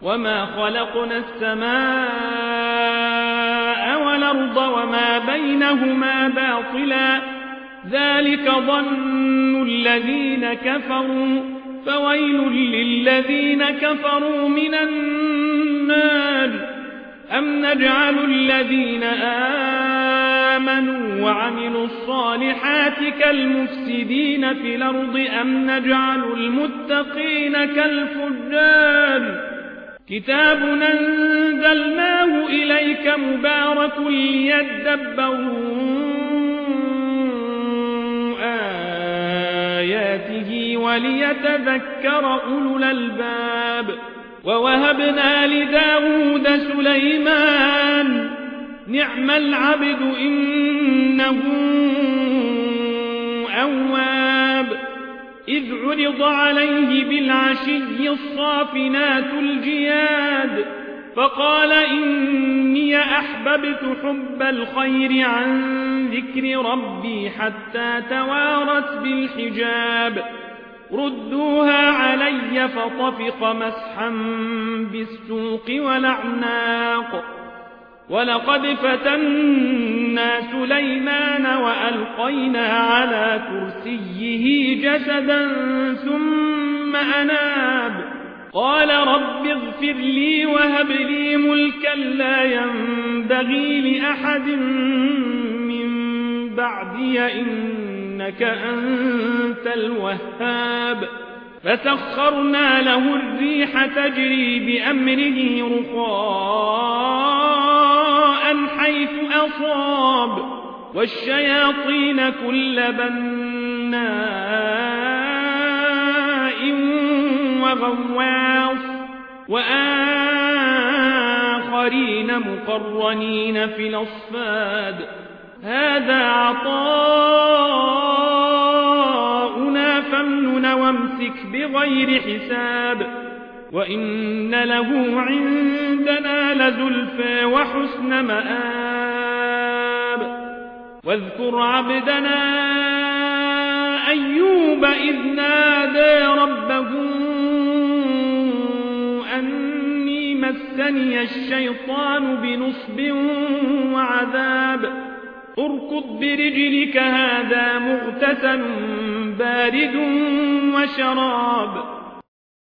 وما خلقنا السماء والأرض وما بينهما باطلا ذلك ظن الذين كفروا فويل للذين كفروا من النار أم نجعل الذين آمنوا وعملوا الصالحات كالمفسدين في الأرض أم نجعل المتقين كالفجار كتاب أنزلناه إليك مبارك ليدبروا آياته وليتذكر أولو الألباب ووهبنا لداود سليمان نعم العبد إنه أواب إذ عرض عليه بالعشي الصافنات الجياد فقال إني أحببت حب الخير عن ذكر ربي حتى توارت بالحجاب ردوها علي فطفق مسحا بالسوق والأعناق ولقد فتنا سليمان وألقينا على كرسيه جسدا ثم أناب قال رب اغفر لي وهب لي ملكا لا ينبغي لأحد من بعدي إنك أنت الوهاب فسخرنا له الريح تجري بأمره رخاء حيث أصاب والشياطين كل بناء وغواص وآخرين مقرنين في الأصفاد هذا عطاؤنا فامنن وامسك بغير حساب وإن له عندنا لزلفى وحسن مآب واذكر عبدنا أيوب إذ نادى ربه أني مسني الشيطان بنصب وعذاب اركض برجلك هذا مغتسل بارد وشراب